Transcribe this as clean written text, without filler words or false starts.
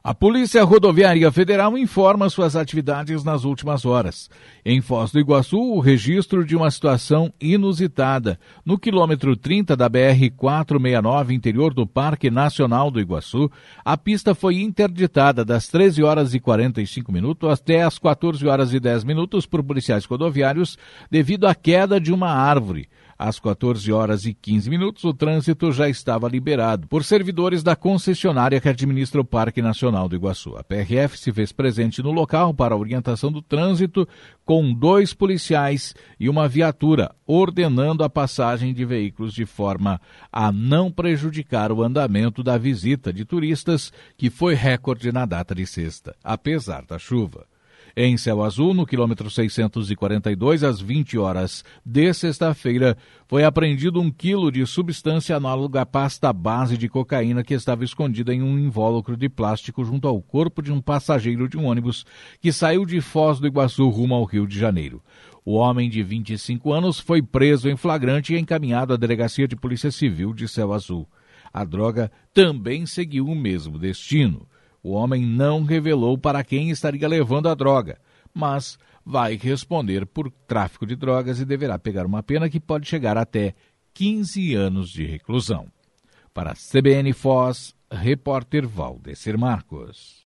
A Polícia Rodoviária Federal informa suas atividades nas últimas horas. Em Foz do Iguaçu, o registro de uma situação inusitada. No quilômetro 30 da BR-469, interior do Parque Nacional do Iguaçu, a pista foi interditada das 13 horas e 45 minutos até as 14 horas e 10 minutos por policiais rodoviários devido à queda de uma árvore. Às 14 horas e 15 minutos, o trânsito já estava liberado por servidores da concessionária que administra o Parque Nacional do Iguaçu. A PRF se fez presente no local para a orientação do trânsito com 2 policiais e uma viatura, ordenando a passagem de veículos de forma a não prejudicar o andamento da visita de turistas, que foi recorde na data de sexta, apesar da chuva. Em Céu Azul, no quilômetro 642, às 20 horas de sexta-feira, foi apreendido 1 quilo de substância análoga à pasta base de cocaína que estava escondida em um invólucro de plástico junto ao corpo de um passageiro de um ônibus que saiu de Foz do Iguaçu rumo ao Rio de Janeiro. O homem de 25 anos foi preso em flagrante e encaminhado à Delegacia de Polícia Civil de Céu Azul. A droga também seguiu o mesmo destino. O homem não revelou para quem estaria levando a droga, mas vai responder por tráfico de drogas e deverá pegar uma pena que pode chegar até 15 anos de reclusão. Para a CBN Foz, repórter Valdecir Marcos.